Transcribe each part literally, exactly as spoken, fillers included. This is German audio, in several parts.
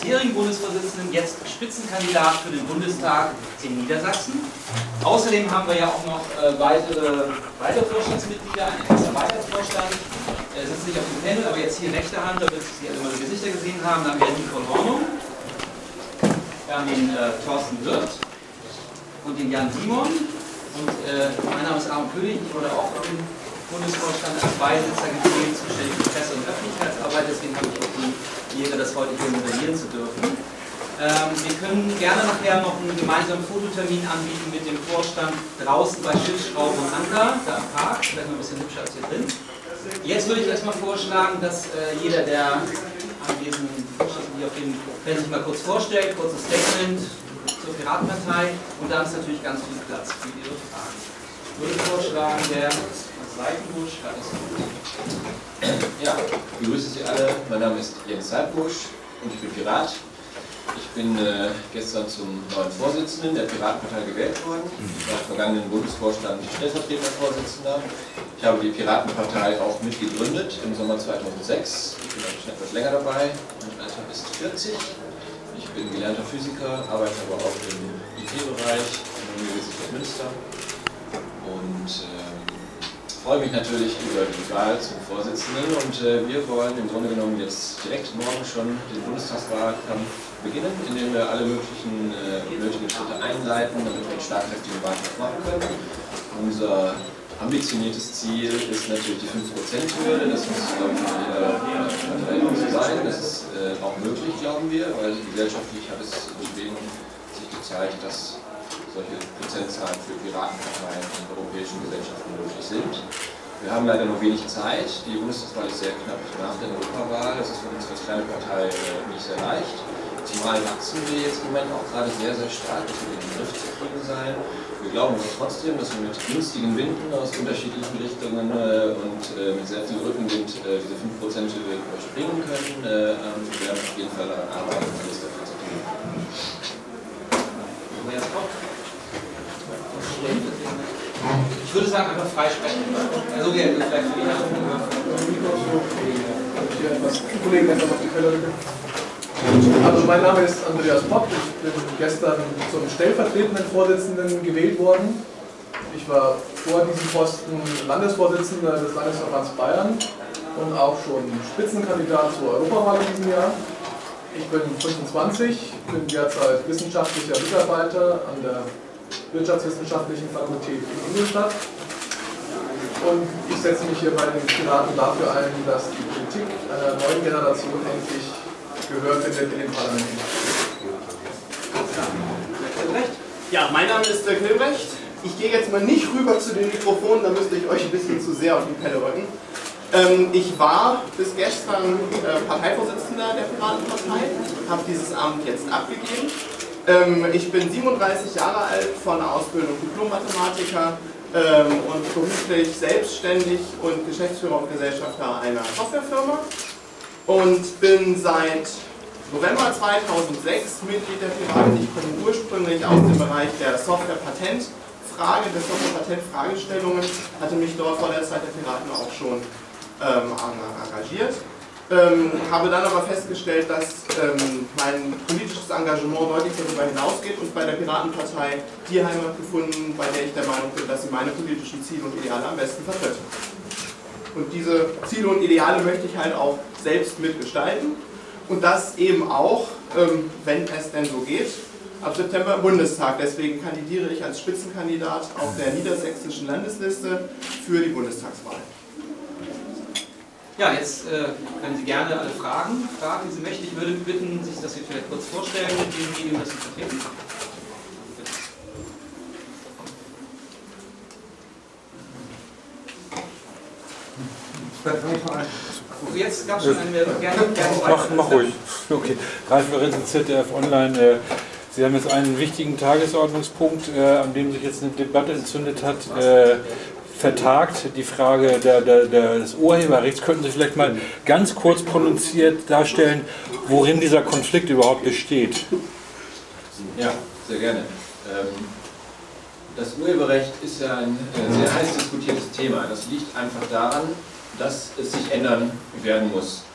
bisherigen Bundesvorsitzenden, jetzt Spitzenkandidat für den Bundestag in Niedersachsen. Außerdem haben wir ja auch noch äh, weitere, weitere Vorstandsmitglieder, einen etwas erweiterten Vorstand. Er sitzt nicht auf dem Panel, aber jetzt hier rechte Hand, damit Sie alle mal die Gesichter gesehen haben, da haben wir Nicole Hornung, wir haben den äh, Thorsten Wirth und den Jan Simon. Und äh, mein Name ist Aaron König, ich wurde auch im Bundesvorstand als Beisitzer gewählt, zuständig für Presse- und Öffentlichkeitsarbeit, deswegen habe ich auch die Ehre, das heute hier moderieren zu dürfen. Ähm, wir können gerne nachher noch einen gemeinsamen Fototermin anbieten mit dem Vorstand draußen bei Schiffsschrauben und Anker, da im Park, vielleicht noch ein bisschen hübscher als hier drin. Jetzt würde ich erstmal vorschlagen, dass äh, jeder der anwesenden Vorstände auf dem Feld sich mal kurz vorstellt, kurzes Statement zur Piratenpartei und dann ist natürlich ganz viel Platz für Ihre Fragen. Ich würde vorschlagen, der Seitenbusch, ja, ich begrüße Sie alle. Mein Name ist Jens Seitenbusch und ich bin Pirat. Ich bin äh, gestern zum neuen Vorsitzenden der Piratenpartei gewählt worden. Ich war im vergangenen Bundesvorstand stellvertretender Vorsitzender. Ich habe die Piratenpartei auch mitgegründet im Sommer zweitausendsechs. Ich bin schon etwas länger dabei, mein Alter ist vierzig. Ich bin gelernter Physiker, arbeite aber auch im I T-Bereich an der Universität Münster. Und ähm, Ich freue mich natürlich über die Wahl zum Vorsitzenden und äh, wir wollen im Grunde genommen jetzt direkt morgen schon den Bundestagswahlkampf beginnen, indem wir alle möglichen äh, nötigen Schritte einleiten, damit wir einen schlagkräftigen Wahlkampf machen können. Unser ambitioniertes Ziel ist natürlich die fünf Prozent Hürde, das muss, glaube ich, in jeder Partei so sein. Das ist äh, auch möglich, glauben wir, weil gesellschaftlich hat es in Schweden sich gezeigt, dass solche Prozentzahlen für Piratenparteien in europäischen Gesellschaften möglich sind. Wir haben leider nur wenig Zeit. Die Bundestagswahl ist sehr knapp nach der Europawahl. Das ist für uns als kleine Partei nicht sehr leicht. Zumal wachsen wir jetzt im Moment auch gerade sehr, sehr stark. Das wird in den Griff zu kriegen sein. Wir glauben aber trotzdem, dass wir mit günstigen Winden aus unterschiedlichen Richtungen und mit sehr viel Rückenwind diese fünf Prozent überspringen können. Wir werden auf jeden Fall daran arbeiten, alles dafür zu tun. Ich würde sagen, einfach freisprechen. Also, wir vielleicht für die Also, mein Name ist Andreas Popp. Ich bin gestern zum stellvertretenden Vorsitzenden gewählt worden. Ich war vor diesem Posten Landesvorsitzender des Landesverbands Bayern und auch schon Spitzenkandidat zur Europawahl in diesem Jahr. Ich bin fünfundzwanzig, bin derzeit wissenschaftlicher Mitarbeiter an der Wirtschaftswissenschaftlichen Fakultät in Ingolstadt. Und ich setze mich hier bei den Piraten dafür ein, dass die Politik einer neuen Generation endlich Gehör findet in den Parlamenten. Ja, mein Name ist Dirk Hilbrecht. Ich gehe jetzt mal nicht rüber zu den Mikrofonen, da müsste ich euch ein bisschen zu sehr auf die Pelle rücken. Ähm, ich war bis gestern äh, Parteivorsitzender der Piratenpartei, habe dieses Amt jetzt abgegeben. Ähm, ich bin siebenunddreißig Jahre alt, von der Ausbildung Diplom-Mathematiker ähm, und beruflich selbstständig und Geschäftsführer und Gesellschafter einer Softwarefirma und bin seit November zweitausendsechs Mitglied der Piraten. Ich komme ursprünglich aus dem Bereich der Software-Patent-Frage, der Software-Patent-Fragestellungen, hatte mich dort vor der Zeit der Piraten auch schon ähm, engagiert. Ähm, habe dann aber festgestellt, dass ähm, mein politisches Engagement deutlich darüber hinausgeht und bei der Piratenpartei die Heimat gefunden, bei der ich der Meinung bin, dass sie meine politischen Ziele und Ideale am besten vertritt. Und diese Ziele und Ideale möchte ich halt auch selbst mitgestalten und das eben auch, ähm, wenn es denn so geht, ab September im Bundestag. Deswegen kandidiere ich als Spitzenkandidat auf der niedersächsischen Landesliste für die Bundestagswahl. Ja, jetzt äh, können Sie gerne alle Fragen fragen, die Sie möchten. Ich würde bitten, sich das hier vielleicht kurz vorstellen mit dem Medium, das Sie vertreten. Jetzt gab es schon eine Meldung. Gerne, gerne mach, mach ruhig. Okay. Ralf Lorenzen, Z D F Online. Äh, Sie haben jetzt einen wichtigen Tagesordnungspunkt, äh, an dem sich jetzt eine Debatte entzündet hat. Äh, vertagt, die Frage der, der, der, des Urheberrechts. Könnten Sie vielleicht mal ganz kurz pronunziert darstellen, worin dieser Konflikt überhaupt besteht? Ja, sehr gerne. Das Urheberrecht ist ja ein sehr heiß diskutiertes Thema. Das liegt einfach daran, dass es sich ändern werden muss.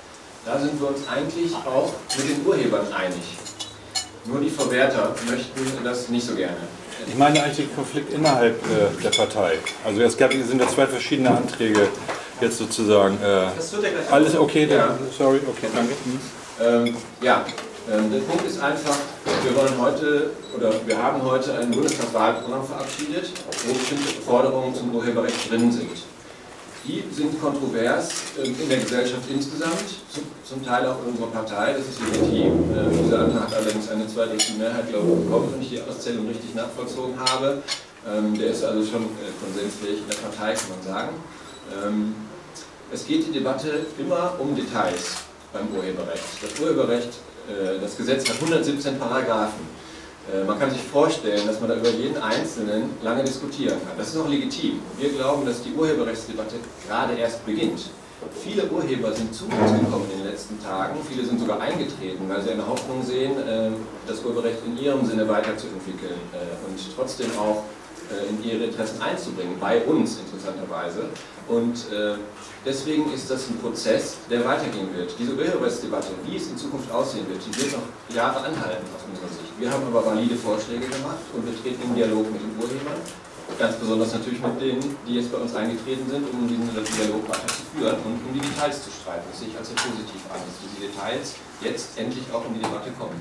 Da sind wir uns eigentlich auch mit den Urhebern einig. Nur die Verwerter möchten das nicht so gerne. Ich meine eigentlich den Konflikt innerhalb äh, der Partei. Also es gab, es sind ja zwei verschiedene Anträge jetzt sozusagen. Äh, Das wird ja gleich. alles okay? Ja. Dann, sorry, okay, danke. Hm. Ähm, ja, ähm, der Punkt ist einfach, wir wollen heute, oder wir haben heute ein Bundestagswahlprogramm verabschiedet, wo bestimmte Forderungen zum Urheberrecht drin sind. Die sind kontrovers äh, in der Gesellschaft insgesamt, zum, zum Teil auch in unserer Partei, das ist legitim. Äh, dieser Antrag hat allerdings eine zweidrittel Mehrheit, glaube ich, bekommen, wenn ich die Auszählung richtig nachvollzogen habe. Ähm, der ist also schon äh, konsensfähig in der Partei, kann man sagen. Ähm, es geht die Debatte immer um Details beim Urheberrecht. Das Urheberrecht, äh, das Gesetz hat hundertsiebzehn Paragraphen. Äh, man kann sich vorstellen, dass man da über jeden Einzelnen lange diskutieren kann. Das ist auch legitim. Wir glauben, dass die Urheberrechtsdebatte gerade erst beginnt. Viele Urheber sind zu uns gekommen in den letzten Tagen, viele sind sogar eingetreten, weil sie eine Hoffnung sehen, äh, das Urheberrecht in ihrem Sinne weiterzuentwickeln äh, und trotzdem auch äh, in ihre Interessen einzubringen, bei uns interessanterweise. Und äh, deswegen ist das ein Prozess, der weitergehen wird. Diese Urheberrechtsdebatte, wie es in Zukunft aussehen wird, die wird noch Jahre anhalten aus unserer Sicht. Wir haben aber valide Vorschläge gemacht und wir treten in Dialog mit den Urhebern. Ganz besonders natürlich mit denen, die jetzt bei uns eingetreten sind, um diesen Dialog weiterzuführen und um die Details zu streiten. Das sehe ich als sehr positiv an, dass diese Details jetzt endlich auch in die Debatte kommen.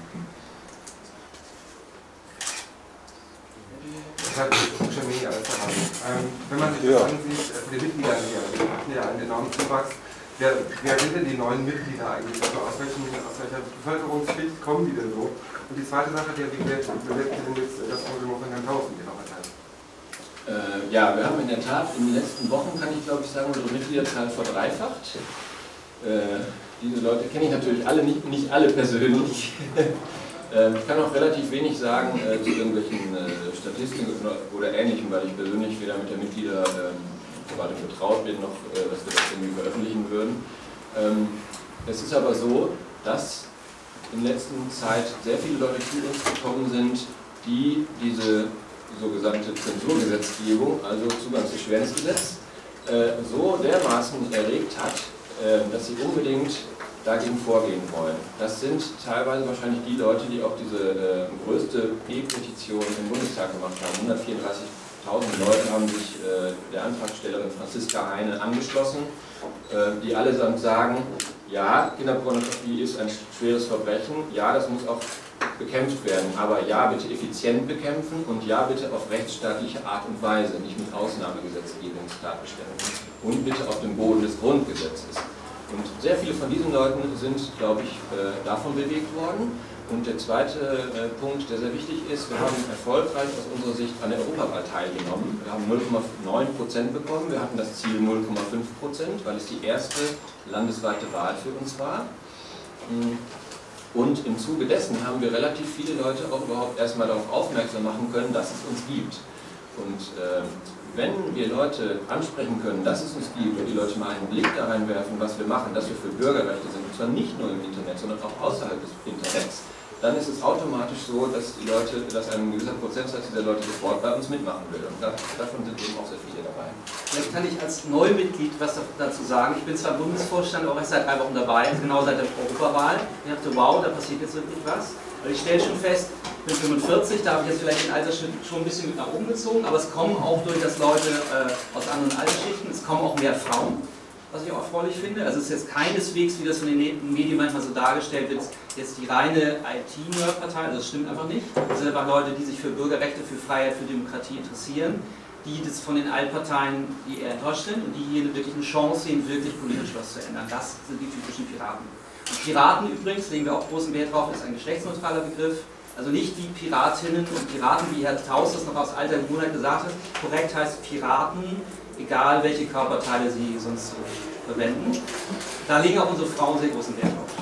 Ich habe schon mega alles verraten. Ähm, wenn man sich Ja. das ansieht, äh, die Mitglieder hier, also wir hatten ja einen enormen Zuwachs. Wer, wer sind denn die neuen Mitglieder eigentlich? Also aus, welchen, aus welcher Bevölkerungsschicht kommen die denn so? Und die zweite Sache, der wie besetzt denn jetzt das Engagement von Herrn Taus in Ihrer Partei? Äh, ja, wir haben in der Tat in den letzten Wochen, kann ich glaube ich sagen, unsere Mitgliederzahl verdreifacht. Äh, diese Leute kenne ich natürlich alle nicht, nicht alle persönlich. Ich kann auch relativ wenig sagen äh, zu irgendwelchen äh, Statistiken oder, oder Ähnlichem, weil ich persönlich weder mit der Mitgliederverwaltung ähm, vertraut bin, noch äh, dass wir das irgendwie veröffentlichen würden. Ähm, es ist aber so, dass in letzter Zeit sehr viele Leute zu uns gekommen sind, die diese sogenannte Zensurgesetzgebung, also Zugangserschwernisgesetz, äh, so dermaßen erregt hat, äh, dass sie unbedingt dagegen vorgehen wollen. Das sind teilweise wahrscheinlich die Leute, die auch diese äh, größte E-Petition im Bundestag gemacht haben. hundertvierunddreißigtausend Leute haben sich äh, der Antragstellerin Franziska Heine angeschlossen, äh, die allesamt sagen, ja, Kinderpornografie ist ein schweres Verbrechen, ja, das muss auch bekämpft werden, aber ja, bitte effizient bekämpfen und ja, bitte auf rechtsstaatliche Art und Weise, nicht mit Ausnahmegesetzgebungstatbeständen und bitte auf dem Boden des Grundgesetzes. Und sehr viele von diesen Leuten sind, glaube ich, davon bewegt worden. Und der zweite Punkt, der sehr wichtig ist, wir haben erfolgreich aus unserer Sicht an der Europawahl teilgenommen. Wir haben null Komma neun Prozent bekommen, wir hatten das Ziel null Komma fünf Prozent, weil es die erste landesweite Wahl für uns war. Und im Zuge dessen haben wir relativ viele Leute auch überhaupt erstmal darauf aufmerksam machen können, dass es uns gibt. Und äh, wenn wir Leute ansprechen können, dass es uns gibt und die Leute mal einen Blick da reinwerfen, was wir machen, dass wir für Bürgerrechte sind, und zwar nicht nur im Internet, sondern auch außerhalb des Internets, dann ist es automatisch so, dass die Leute, dass ein gewisser Prozentsatz dieser Leute sofort bei uns mitmachen will. Und da, davon sind eben auch sehr viele dabei. Vielleicht kann ich als Neumitglied was dazu sagen. Ich bin zwar Bundesvorstand, aber auch erst seit drei Wochen dabei, genau seit der Europawahl. Ich dachte, wow, da passiert jetzt wirklich was. Und ich stelle schon fest, ich bin fünfundvierzig, da habe ich jetzt vielleicht den Altersschnitt schon ein bisschen mit nach oben gezogen, aber es kommen auch durch das Leute äh, aus anderen Altersschichten, es kommen auch mehr Frauen, was ich auch erfreulich finde. Also es ist jetzt keineswegs, wie das von den Medien manchmal so dargestellt wird, jetzt die reine I T-Nerd-Partei, also das stimmt einfach nicht. Es sind einfach Leute, die sich für Bürgerrechte, für Freiheit, für Demokratie interessieren, die das von den Altparteien, die eher enttäuscht sind und die hier wirklich eine Chance sehen, wirklich politisch was zu ändern. Das sind die typischen Piraten. Und Piraten übrigens, legen wir auch großen Wert drauf, ist ein geschlechtsneutraler Begriff. Also nicht die Piratinnen und Piraten, wie Herr Taus das noch aus alter Gewohnheit gesagt hat. Korrekt heißt Piraten, egal welche Körperteile sie sonst so verwenden. Da legen auch unsere Frauen sehr großen Wert drauf.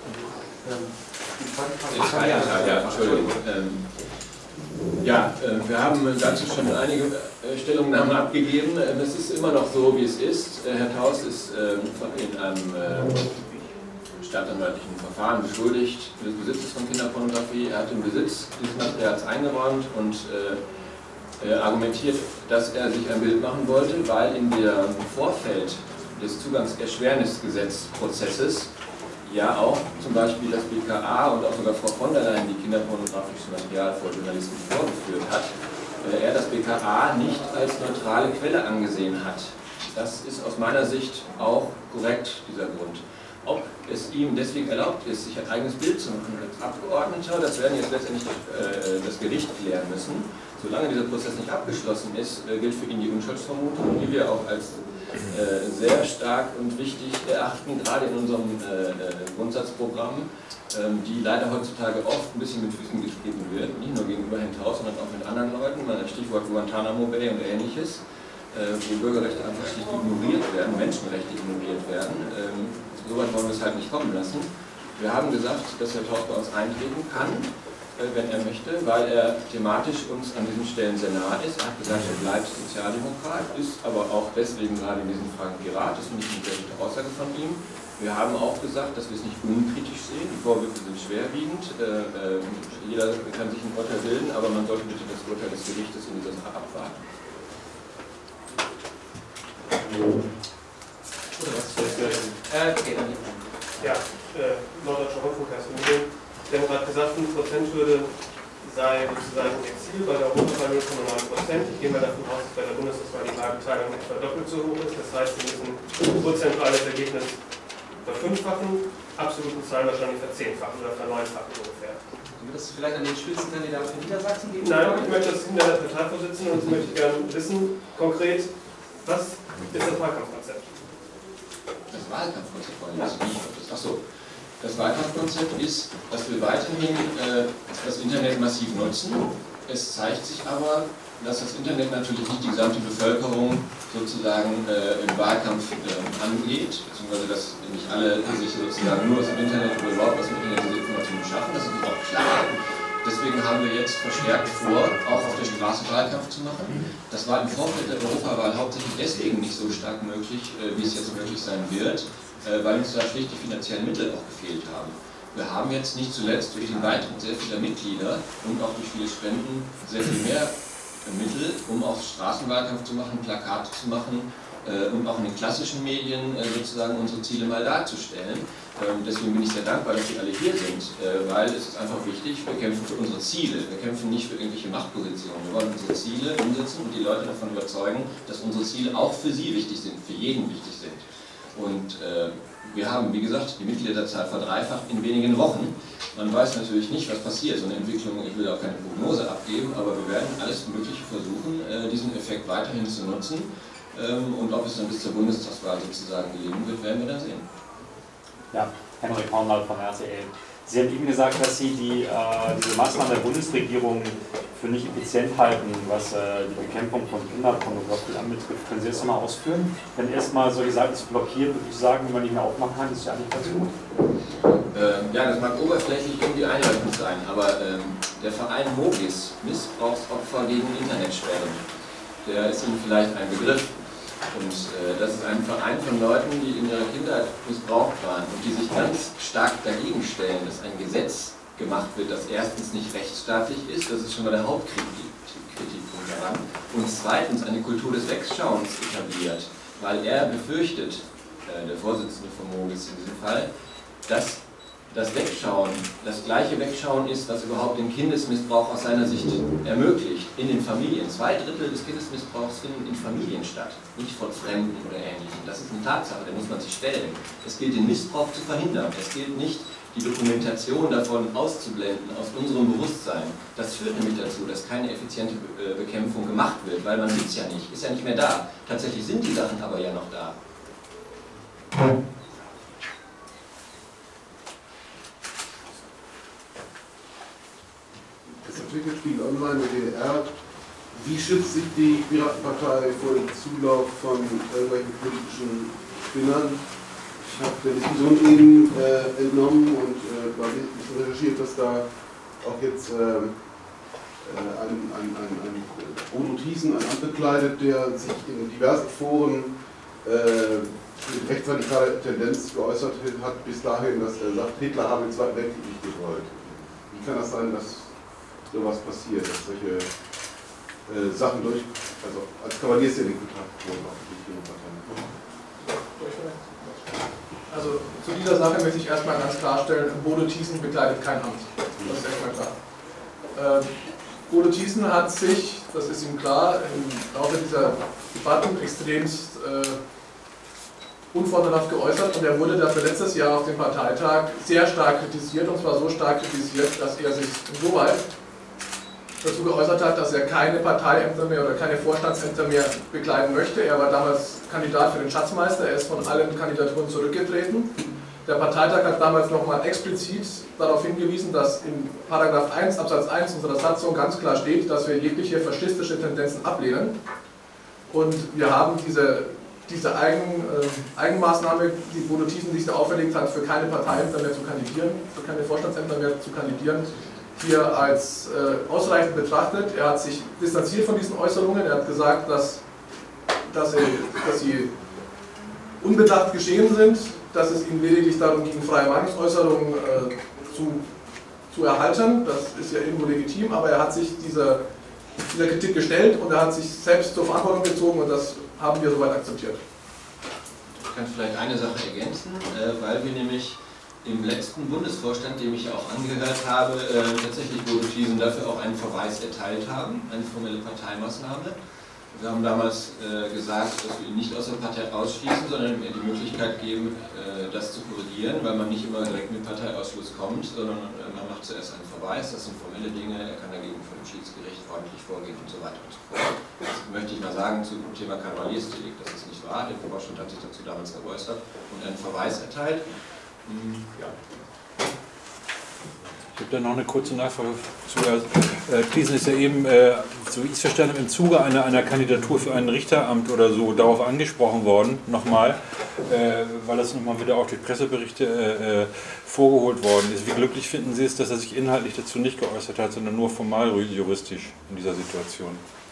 Ja, ja, ja, Entschuldigung. Ähm, ja, äh, wir haben dazu schon einige äh, Stellungnahmen abgegeben. Äh, das ist immer noch so, wie es ist. Äh, Herr Taus ist äh, in einem äh, staatsanwaltlichen Verfahren beschuldigt des Besitzes von Kinderpornografie. Er hat den Besitz dieses Materials eingeräumt und äh, äh, argumentiert, dass er sich ein Bild machen wollte, weil in dem Vorfeld des Zugangserschwernisgesetzprozesses ja auch zum Beispiel das B K A und auch sogar Frau von der Leyen, die kinderpornografisches Material vor Journalisten vorgeführt hat, äh, er das B K A nicht als neutrale Quelle angesehen hat. Das ist aus meiner Sicht auch korrekt, dieser Grund. Ob es ihm deswegen erlaubt ist, sich ein eigenes Bild zu machen als Abgeordneter, das werden jetzt letztendlich äh, das Gericht klären müssen. Solange dieser Prozess nicht abgeschlossen ist, äh, gilt für ihn die Unschuldsvermutung, die wir auch als äh, sehr stark und wichtig erachten, gerade in unserem äh, Grundsatzprogramm, ähm, die leider heutzutage oft ein bisschen mit Füßen getreten wird, nicht nur gegenüber Herrn Taus, sondern auch mit anderen Leuten, Stichwort Guantanamo Bay und Ähnliches, äh, wo Bürgerrechte einfach schlicht ignoriert werden, Menschenrechte ignoriert werden. Ähm, Soweit wollen wir es halt nicht kommen lassen. Wir haben gesagt, dass Herr Taus bei uns eintreten kann, wenn er möchte, weil er thematisch uns an diesen Stellen sehr nah ist. Er hat gesagt, er bleibt Sozialdemokrat, ist aber auch deswegen gerade in diesen Fragen Pirat. Das finde ich eine sehr gute Aussage von ihm. Wir haben auch gesagt, dass wir es nicht unkritisch sehen. Die Vorwürfe sind schwerwiegend. Äh, äh, jeder kann sich ein Urteil bilden, aber man sollte bitte das Urteil des Gerichtes in dieser Sache abwarten. Oder was? Äh, okay, dann Ja, äh, Norddeutscher Rundfunk heißt Medien. Sie haben gerade gesagt, fünf Prozent Hürde sei sozusagen Ihr Ziel, bei der Europawahl null Komma neun Prozent. Ich gehe mal davon aus, dass bei der Bundestagswahl die Wahlbeteiligung etwa doppelt so hoch ist. Das heißt, Sie müssen prozentuales Ergebnis verfünffachen, absoluten Zahlen wahrscheinlich verzehnfachen oder verneunfachen ungefähr. wird es vielleicht an den Spitzenkandidaten für Niedersachsen geben? Nein, ich möchte das hinter der Parteivorsitzenden und das möchte ich gerne wissen, konkret, was ist das Wahlkampfkonzept? Das Wahlkampfkonzept wollen wir nicht. Achso. Das Wahlkampfkonzept ist, dass wir weiterhin äh, das Internet massiv nutzen. Es zeigt sich aber, dass das Internet natürlich nicht die gesamte Bevölkerung sozusagen äh, im Wahlkampf äh, angeht, beziehungsweise dass nicht alle sich sozusagen nur aus dem Internet oder überhaupt aus dem Internet diese Informationen schaffen. Das ist auch klar. Deswegen haben wir jetzt verstärkt vor, auch auf der Straße Wahlkampf zu machen. Das war im Vorfeld der Europawahl hauptsächlich deswegen nicht so stark möglich, äh, wie es jetzt möglich sein wird, äh, weil uns da schlicht die finanziellen Mittel auch gefehlt haben. Wir haben jetzt nicht zuletzt durch den Beitritt sehr vieler Mitglieder und auch durch viele Spenden sehr viel mehr Mittel, um auch Straßenwahlkampf zu machen, Plakate zu machen äh, und auch in den klassischen Medien äh, sozusagen unsere Ziele mal darzustellen. Ähm, deswegen bin ich sehr dankbar, dass Sie alle hier sind, äh, weil es ist einfach wichtig, wir kämpfen für unsere Ziele, wir kämpfen nicht für irgendwelche Machtpositionen, wir wollen unsere Ziele umsetzen und die Leute davon überzeugen, dass unsere Ziele auch für sie wichtig sind, für jeden wichtig sind. Und äh, wir haben, wie gesagt, die Mitgliederzahl verdreifacht in wenigen Wochen. Man weiß natürlich nicht, was passiert. So eine Entwicklung, ich will auch keine Prognose abgeben, aber wir werden alles Mögliche versuchen, diesen Effekt weiterhin zu nutzen. Und ob es dann bis zur Bundestagswahl sozusagen gelingen wird, werden wir dann sehen. Ja, Henrik Hornwald von R T L. Sie haben eben gesagt, dass Sie die, äh, diese Maßnahmen der Bundesregierung für nicht effizient halten, was äh, die Bekämpfung von Kinderpornografie anbetrifft. Können Sie das nochmal ausführen? Wenn erstmal solche Seiten zu blockieren, würde ich sagen, wenn man nicht mehr aufmachen kann, ist ja eigentlich ganz gut. Ähm, ja, das mag oberflächlich irgendwie einleuchtend sein, aber ähm, der Verein Mogis, Missbrauchsopfer gegen Internetsperren, der ist Ihnen vielleicht ein Begriff. Und äh, das ist ein Verein von Leuten, die in ihrer Kindheit missbraucht waren und die sich ganz stark dagegen stellen, dass ein Gesetz gemacht wird, das erstens nicht rechtsstaatlich ist, das ist schon mal der Hauptkritikpunkt daran, und zweitens eine Kultur des Wegschauens etabliert, weil er befürchtet, äh, der Vorsitzende von Mogis in diesem Fall, dass das Wegschauen das gleiche Wegschauen ist, was überhaupt den Kindesmissbrauch aus seiner Sicht ermöglicht, in den Familien. Zwei Drittel des Kindesmissbrauchs finden in Familien statt, nicht von Fremden oder Ähnlichem. Das ist eine Tatsache, der muss man sich stellen. Es gilt, den Missbrauch zu verhindern. Es gilt nicht, die Dokumentation davon auszublenden aus unserem Bewusstsein. Das führt nämlich dazu, dass keine effiziente Bekämpfung gemacht wird, weil man sieht es ja nicht, ist ja nicht mehr da. Tatsächlich sind die Sachen aber ja noch da. Spiegel Online der D D R. Wie schützt sich die Piratenpartei vor dem Zulauf von irgendwelchen politischen Spinnern? Ich habe der Diskussion eben äh, entnommen und äh, war ein bisschen recherchiert, dass da auch jetzt äh, ein, ein, ein, ein Bruno Thiessen, ein Anbekleidet, der sich in diversen Foren äh, mit rechtsradikaler Tendenz geäußert hat, bis dahin, dass er sagt, Hitler habe den Zweiten Weltkrieg nicht gewollt. Wie kann das sein, dass sowas passiert, dass solche äh, Sachen durch, also als Kavaliersdelikt betrachtet wurden, auch die Parteien? Also zu dieser Sache möchte ich erstmal ganz klarstellen, Bodo Thiessen bekleidet kein Amt. Das ist erstmal klar. Ähm, Bodo Thiessen hat sich, das ist ihm klar, im Laufe dieser Debatten extremst äh, unvorteilhaft geäußert und er wurde dafür letztes Jahr auf dem Parteitag sehr stark kritisiert, und zwar so stark kritisiert, dass er sich insoweit dazu geäußert hat, dass er keine Parteiämter mehr oder keine Vorstandsämter mehr bekleiden möchte. Er war damals Kandidat für den Schatzmeister, er ist von allen Kandidaturen zurückgetreten. Der Parteitag hat damals nochmal explizit darauf hingewiesen, dass in Paragraph eins Absatz eins unserer Satzung ganz klar steht, dass wir jegliche faschistische Tendenzen ablehnen. Und wir haben diese, diese Eigen, äh, Eigenmaßnahme, die Bodo Thiessen sich da auferlegt hat, für keine Parteiämter mehr zu kandidieren, für keine Vorstandsämter mehr zu kandidieren, hier als äh, ausreichend betrachtet. Er hat sich distanziert von diesen Äußerungen. Er hat gesagt, dass, dass, er, dass sie unbedacht geschehen sind, dass es ihm lediglich darum ging, freie Meinungsäußerungen äh, zu, zu erhalten. Das ist ja irgendwo legitim, aber er hat sich dieser, dieser Kritik gestellt und er hat sich selbst zur Verantwortung gezogen und das haben wir soweit akzeptiert. Ich kann vielleicht eine Sache ergänzen, äh, weil wir nämlich im letzten Bundesvorstand, dem ich auch angehört habe, äh, tatsächlich Bodo Thiessen dafür auch einen Verweis erteilt haben, eine formelle Parteimaßnahme. Wir haben damals äh, gesagt, dass wir ihn nicht aus der Partei ausschließen, sondern ihm die Möglichkeit geben, äh, das zu korrigieren, weil man nicht immer direkt mit Parteiausschluss kommt, sondern äh, man macht zuerst einen Verweis, das sind formelle Dinge, er kann dagegen vor dem Schiedsgericht ordentlich vorgehen und so weiter und so fort. Das möchte ich mal sagen zum Thema Kavaliersdelikt, dass es nicht wahr, der Vorstand hat sich dazu damals geäußert und einen Verweis erteilt. Ja. Ich habe da noch eine kurze Nachfrage zu. Äh, Thiessen ist ja eben, äh, so wie ich es verstanden habe, im Zuge einer, einer Kandidatur für ein Richteramt oder so darauf angesprochen worden, nochmal, äh, weil das nochmal wieder auch durch Presseberichte äh, vorgeholt worden ist. Wie glücklich finden Sie es, dass er sich inhaltlich dazu nicht geäußert hat, sondern nur formal juristisch in dieser Situation?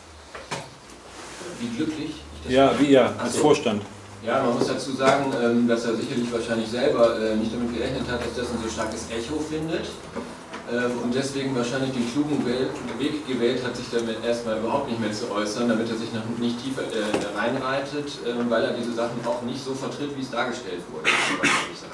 Wie glücklich? Ja, wie er, als so. Vorstand. Ja, man muss dazu sagen, dass er sicherlich wahrscheinlich selber nicht damit gerechnet hat, dass das ein so starkes Echo findet und deswegen wahrscheinlich den klugen Weg gewählt hat, sich damit erstmal überhaupt nicht mehr zu äußern, damit er sich noch nicht tiefer reinreitet, weil er diese Sachen auch nicht so vertritt, wie es dargestellt wurde, würde ich sagen.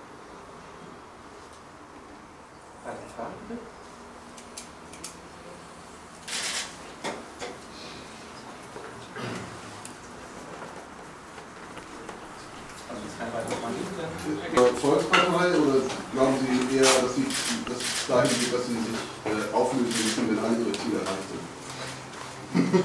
Volkspartei oder glauben Sie eher, dass Sie dass es dahin geht, dass Sie sich äh, auflösen müssen, wenn alle Ihre Ziele erreicht sind?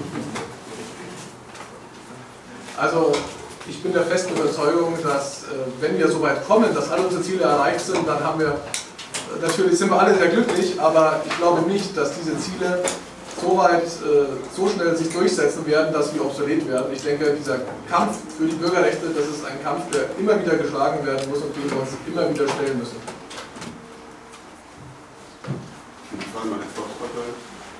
Also ich bin der festen Überzeugung, dass äh, wenn wir so weit kommen, dass alle unsere Ziele erreicht sind, dann haben wir, äh, natürlich sind wir alle sehr glücklich, aber ich glaube nicht, dass diese Ziele so weit, äh, so schnell sich durchsetzen werden, dass wir obsolet werden. Ich denke, dieser Kampf für die Bürgerrechte, das ist ein Kampf, der immer wieder geschlagen werden muss und den wir uns immer wieder stellen müssen. Ich frage mal die Volkspartei.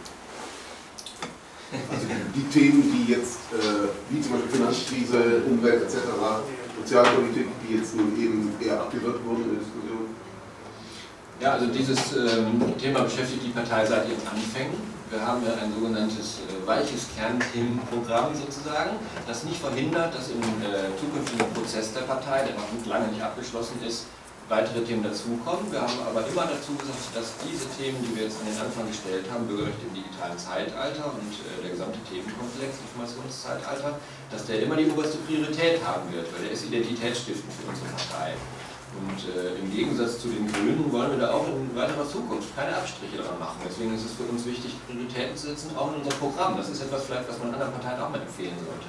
Also die Themen, die jetzt, äh, wie zum Beispiel Finanzkrise, Umwelt et cetera, Sozialpolitik, die jetzt nun eben eher abgewürgt wurden in der Diskussion. Ja, also dieses ähm, Thema beschäftigt die Partei seit ihren Anfängen. Wir haben ja ein sogenanntes äh, weiches Kernthemenprogramm sozusagen, das nicht verhindert, dass im äh, zukünftigen Prozess der Partei, der noch lange nicht abgeschlossen ist, weitere Themen dazukommen. Wir haben aber immer dazu gesagt, dass diese Themen, die wir jetzt an den Anfang gestellt haben, Bürgerrechte im digitalen Zeitalter und äh, der gesamte Themenkomplex, Informationszeitalter, dass der immer die oberste Priorität haben wird, weil der ist identitätsstiftend für unsere Partei. Und äh, im Gegensatz zu den Grünen wollen wir da auch in weiterer Zukunft keine Abstriche dran machen. Deswegen ist es für uns wichtig, Prioritäten zu setzen, auch in unserem Programm. Das ist etwas vielleicht, was man anderen Parteien auch mal empfehlen sollte.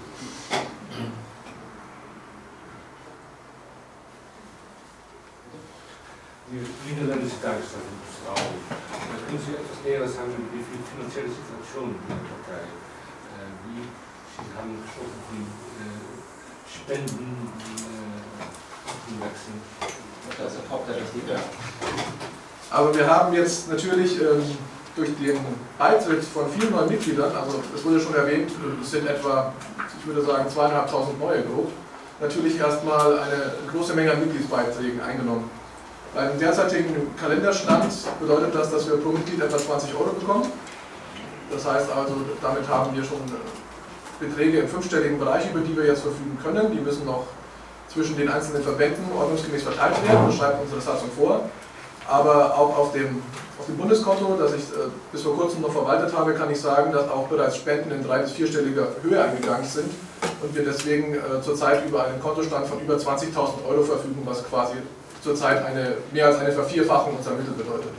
Die niederländische Tagesstellungsraum. Können Sie etwas näher sagen, wie viel finanzielle Situation in der Partei? Äh, wie Sie haben gesprochen von äh, Spenden, äh, Wechseln. Das ist Hauptsache. Aber wir haben jetzt natürlich ähm, durch den Beitritt von vielen neuen Mitgliedern, also es wurde schon erwähnt, es sind etwa, ich würde sagen, zweieinhalbtausend neue grob, natürlich erstmal eine große Menge an Mitgliedsbeiträgen eingenommen. Beim derzeitigen Kalenderstand bedeutet das, dass wir pro Mitglied etwa zwanzig Euro bekommen. Das heißt also, damit haben wir schon Beträge im fünfstelligen Bereich, über die wir jetzt verfügen können. Die müssen noch zwischen den einzelnen Verbänden ordnungsgemäß verteilt werden, das schreibt unsere Satzung vor. Aber auch auf dem, auf dem Bundeskonto, das ich äh, bis vor kurzem noch verwaltet habe, kann ich sagen, dass auch bereits Spenden in drei- bis vierstelliger Höhe eingegangen sind und wir deswegen äh, zurzeit über einen Kontostand von über zwanzigtausend Euro verfügen, was quasi zurzeit eine, mehr als eine Vervierfachung unserer Mittel bedeutet.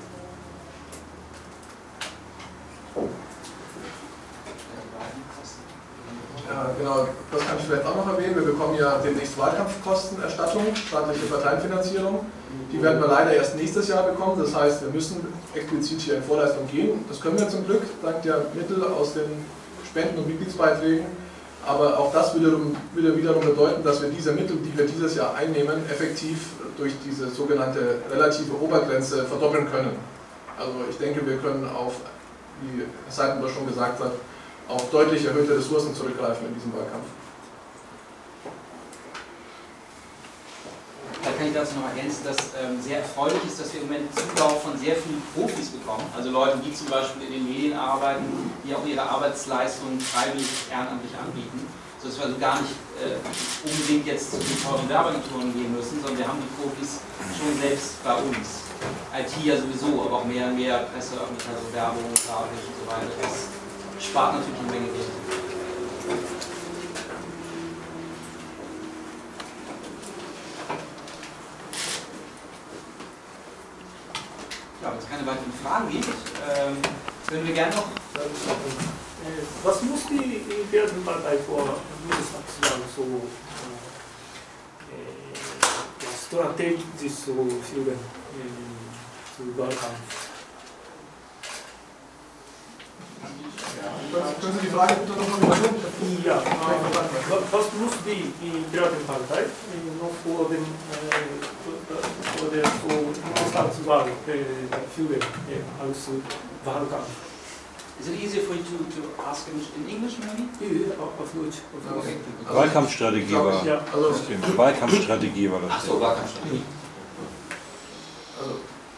Ja, genau, das kann ich vielleicht auch noch erwähnen. Wir bekommen ja demnächst Wahlkampfkostenerstattung, staatliche Parteienfinanzierung. Die werden wir leider erst nächstes Jahr bekommen. Das heißt, wir müssen explizit hier in Vorleistung gehen. Das können wir zum Glück, dank der Mittel aus den Spenden und Mitgliedsbeiträgen. Aber auch das wiederum, würde wiederum bedeuten, dass wir diese Mittel, die wir dieses Jahr einnehmen, effektiv durch diese sogenannte relative Obergrenze verdoppeln können. Also ich denke, wir können auf, wie Herr Seitenberg schon gesagt hat, auf deutlich erhöhte Ressourcen zurückgreifen in diesem Wahlkampf. Da kann ich dazu noch ergänzen, dass ähm, sehr erfreulich ist, dass wir im Moment Zulauf von sehr vielen Profis bekommen. Also Leute, die zum Beispiel in den Medien arbeiten, die auch ihre Arbeitsleistungen freiwillig ehrenamtlich anbieten. Sodass wir also gar nicht äh, unbedingt jetzt zu den teuren Werbeagenturen gehen müssen, sondern wir haben die Profis schon selbst bei uns. I T ja sowieso, aber auch mehr und mehr Presse, also Werbung, Grafik und so weiter. Das spart natürlich eine Menge Geld. Ja, wenn es keine weiteren Fragen gibt, ähm, können wir gerne noch. Was muss die Piratenpartei vor Bundestagswahl so äh, strategisch so führen äh, zu Wahlkampf? Können Sie die Frage bitte nochmal wiederholen? Ja, was muss die, die Piratenpartei noch vor dem äh, vor der so Bundestagswahl äh, führen äh, als Wahlkampf? Is it easier for you to, to ask in, in English maybe? Ja, auf Deutsch. Okay. Wahlkampfstrategie war ja, also, das. Wahlkampfstrategie war das. Ach so, Wahlkampfstrategie. Also,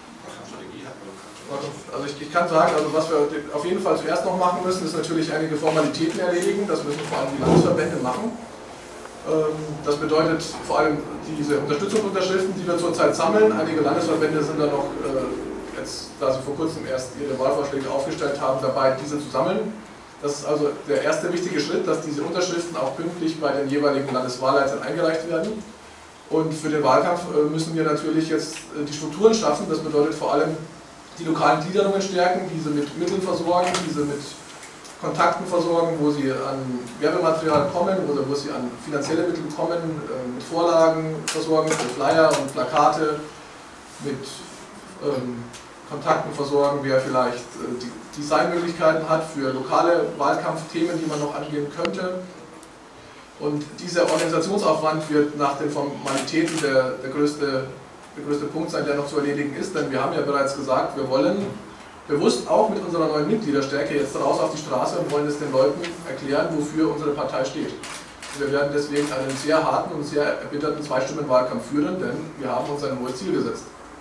Also ich, ich kann sagen, also was wir auf jeden Fall zuerst noch machen müssen, ist natürlich einige Formalitäten erledigen. Das müssen vor allem die Landesverbände machen. Das bedeutet vor allem diese Unterstützungsunterschriften, die wir zurzeit sammeln. Einige Landesverbände sind da noch, jetzt, da sie vor kurzem erst ihre Wahlvorschläge aufgestellt haben, dabei, diese zu sammeln. Das ist also der erste wichtige Schritt, dass diese Unterschriften auch pünktlich bei den jeweiligen Landeswahlleitern eingereicht werden. Und für den Wahlkampf müssen wir natürlich jetzt die Strukturen schaffen. Das bedeutet vor allem die lokalen Gliederungen stärken, diese mit Mitteln versorgen, diese mit Kontakten versorgen, wo sie an Werbematerial kommen oder wo sie an finanzielle Mittel kommen, mit Vorlagen versorgen, für Flyer und Plakate, mit ähm, Kontakten versorgen, wer vielleicht äh, die Designmöglichkeiten hat für lokale Wahlkampfthemen, die man noch angehen könnte. Und dieser Organisationsaufwand wird nach den Formalitäten der, der, größte, der größte Punkt sein, der noch zu erledigen ist, denn wir haben ja bereits gesagt, wir wollen bewusst auch mit unserer neuen Mitgliederstärke jetzt raus auf die Straße und wollen es den Leuten erklären, wofür unsere Partei steht. Und wir werden deswegen einen sehr harten und sehr erbitterten Zweistimmenwahlkampf führen, denn wir haben uns ein hohes Ziel gesetzt.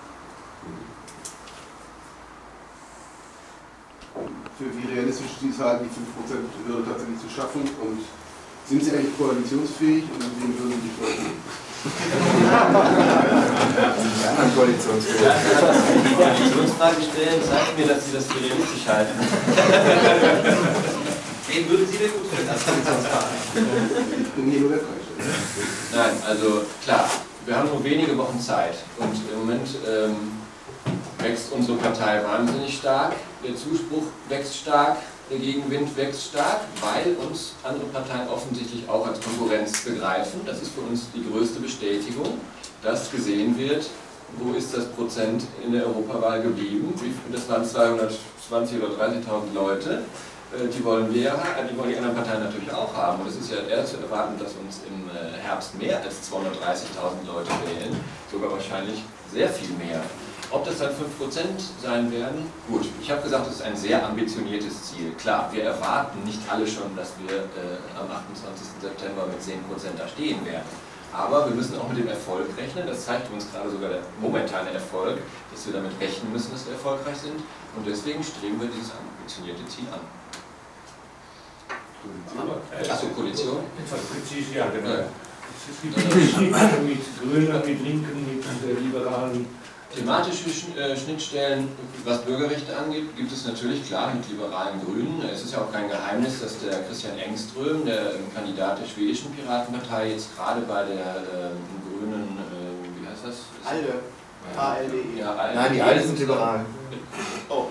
Für wie realistisch Sie es halten, die fünf Prozent Hürde tatsächlich zu schaffen, und sind Sie eigentlich koalitionsfähig und wen würden Sie folgen? Die anderen Koalitionsfähig. Ja, dass Sie die Koalitionsfrage stellen, sagt mir, dass Sie das für realistisch halten. Wen würden Sie denn gut finden als Koalitionspartner? Ich bin hier nur der Freisteller. Nein, also klar, wir haben nur wenige Wochen Zeit und im Moment ähm, wächst unsere Partei wahnsinnig stark, der Zuspruch wächst stark, der Gegenwind wächst stark, weil uns andere Parteien offensichtlich auch als Konkurrenz begreifen. Das ist für uns die größte Bestätigung, dass gesehen wird, wo ist das Prozent in der Europawahl geblieben. Das waren zweihundertzwanzig oder dreißigtausend Leute. Die wollen wir, die wollen die anderen Parteien natürlich auch haben. Und es ist ja eher zu erwarten, dass uns im Herbst mehr als zweihundertdreißigtausend Leute wählen, sogar wahrscheinlich sehr viel mehr. Ob das dann fünf Prozent sein werden? Gut, ich habe gesagt, das ist ein sehr ambitioniertes Ziel. Klar, wir erwarten nicht alle schon, dass wir äh, am achtundzwanzigsten September mit zehn Prozent da stehen werden. Aber wir müssen auch mit dem Erfolg rechnen. Das zeigt uns gerade sogar der momentane Erfolg, dass wir damit rechnen müssen, dass wir erfolgreich sind. Und deswegen streben wir dieses ambitionierte Ziel an. Achso, Koalition? Etwas präzise, ja, genau. Ja. Es gibt Schnittstellen mit Grünen, mit Linken, mit äh, Liberalen. Thematische Schnittstellen, was Bürgerrechte angeht, gibt es natürlich klar mit liberalen Grünen. Es ist ja auch kein Geheimnis, dass der Christian Engström, der Kandidat der schwedischen Piratenpartei, jetzt gerade bei der äh, grünen, äh, wie heißt das? ALDE. A L D E. Ja, ALDE. Nein, die ALDE sind liberal. Oh.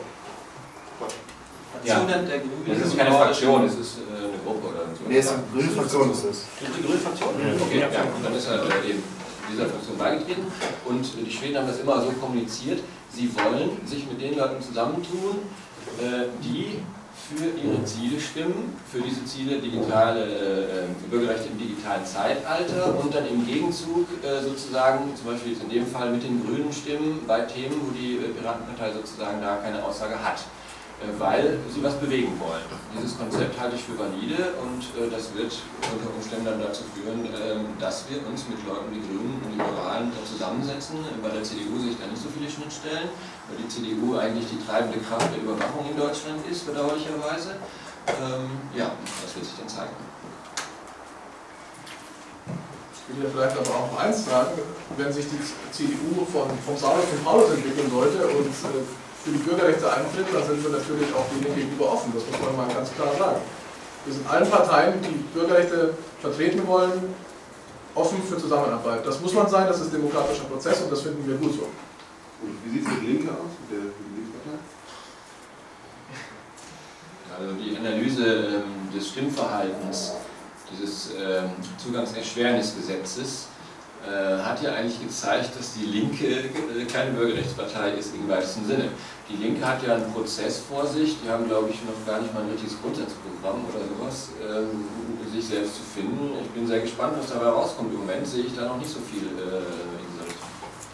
Ja. Der Grünen. Das ist keine Fraktion, es ist äh, eine Gruppe oder so. Nee, es ist eine grüne Fraktion, ist es. Die grüne Fraktion? Okay, ja, dann ist er äh, eben dieser Fraktion beigetreten und die Schweden haben das immer so kommuniziert, sie wollen sich mit den Leuten zusammentun, äh, die für ihre Ziele stimmen, für diese Ziele digitale äh, Bürgerrechte im digitalen Zeitalter und dann im Gegenzug äh, sozusagen, zum Beispiel jetzt in dem Fall mit den Grünen stimmen, bei Themen, wo die äh, Piratenpartei sozusagen da keine Aussage hat, äh, weil sie was bewegen wollen. Dieses Konzept halte ich für valide und äh, das wird unter Umständen dann dazu führen, äh, dass wir uns mit Leuten wie Grünen und Liberalen äh, zusammensetzen. Bei der C D U sehe ich da nicht so viele Schnittstellen, weil die C D U eigentlich die treibende Kraft der Überwachung in Deutschland ist, bedauerlicherweise. Ähm, ja, das wird sich dann zeigen. Ich will ja vielleicht aber auch noch eins sagen, wenn sich die C D U von, vom Saulus zum Paulus entwickeln sollte und äh, für die Bürgerrechte eintritt, dann sind wir natürlich auch denen gegenüber offen, das muss man mal ganz klar sagen. Wir sind allen Parteien, die Bürgerrechte vertreten wollen, offen für Zusammenarbeit. Das muss man sein, das ist ein demokratischer Prozess und das finden wir gut so. Und wie sieht es mit Linke aus, mit der Linkspartei? Also die Analyse ähm, des Stimmverhaltens, dieses ähm, Zugangserschwernisgesetzes, äh, hat ja eigentlich gezeigt, dass die Linke äh, keine Bürgerrechtspartei ist im weitesten Sinne. Die Linke hat ja einen Prozess vor sich, die haben, glaube ich, noch gar nicht mal ein richtiges Grundsatzprogramm oder sowas, ähm, sich selbst zu finden. Ich bin sehr gespannt, was dabei rauskommt. Im Moment sehe ich da noch nicht so viel äh, in dieser Richtung.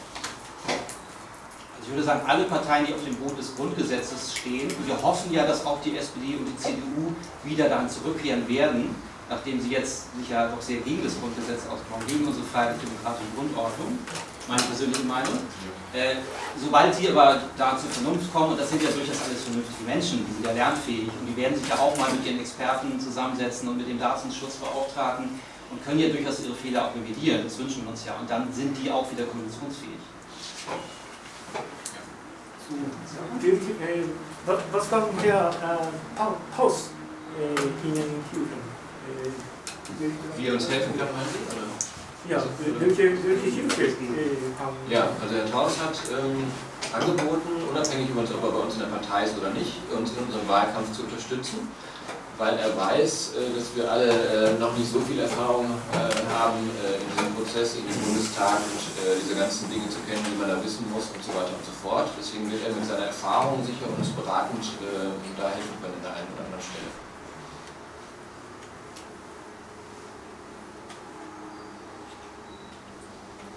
Also ich würde sagen, alle Parteien, die auf dem Boot des Grundgesetzes stehen, und wir hoffen ja, dass auch die S P D und die C D U wieder daran zurückkehren werden, nachdem sie jetzt sich ja doch sehr gegen das Grundgesetz ausgesprochen, gegen unsere freiheitlich-demokratische Grundordnung, meine persönliche Meinung. Äh, sobald sie aber da zur Vernunft kommen, und das sind ja durchaus alles vernünftige Menschen, die sind ja lernfähig und die werden sich ja auch mal mit ihren Experten zusammensetzen und mit dem Datenschutzbeauftragten und können ja durchaus ihre Fehler auch revidieren, das wünschen wir uns ja, und dann sind die auch wieder koalitionsfähig. Was kann Herr Paus Ihnen helfen? Wie er uns helfen kann, meinen Sie? Oder? Ja, welche, welche Hilfe haben Ja, also Herr Taus hat ähm, angeboten, unabhängig von uns, ob er bei uns in der Partei ist oder nicht, uns in unserem Wahlkampf zu unterstützen, weil er weiß, äh, dass wir alle äh, noch nicht so viel Erfahrung äh, haben äh, in diesem Prozess, in dem Bundestag und äh, diese ganzen Dinge zu kennen, die man da wissen muss und so weiter und so fort. Deswegen wird er mit seiner Erfahrung sicher uns beratend äh, da helfen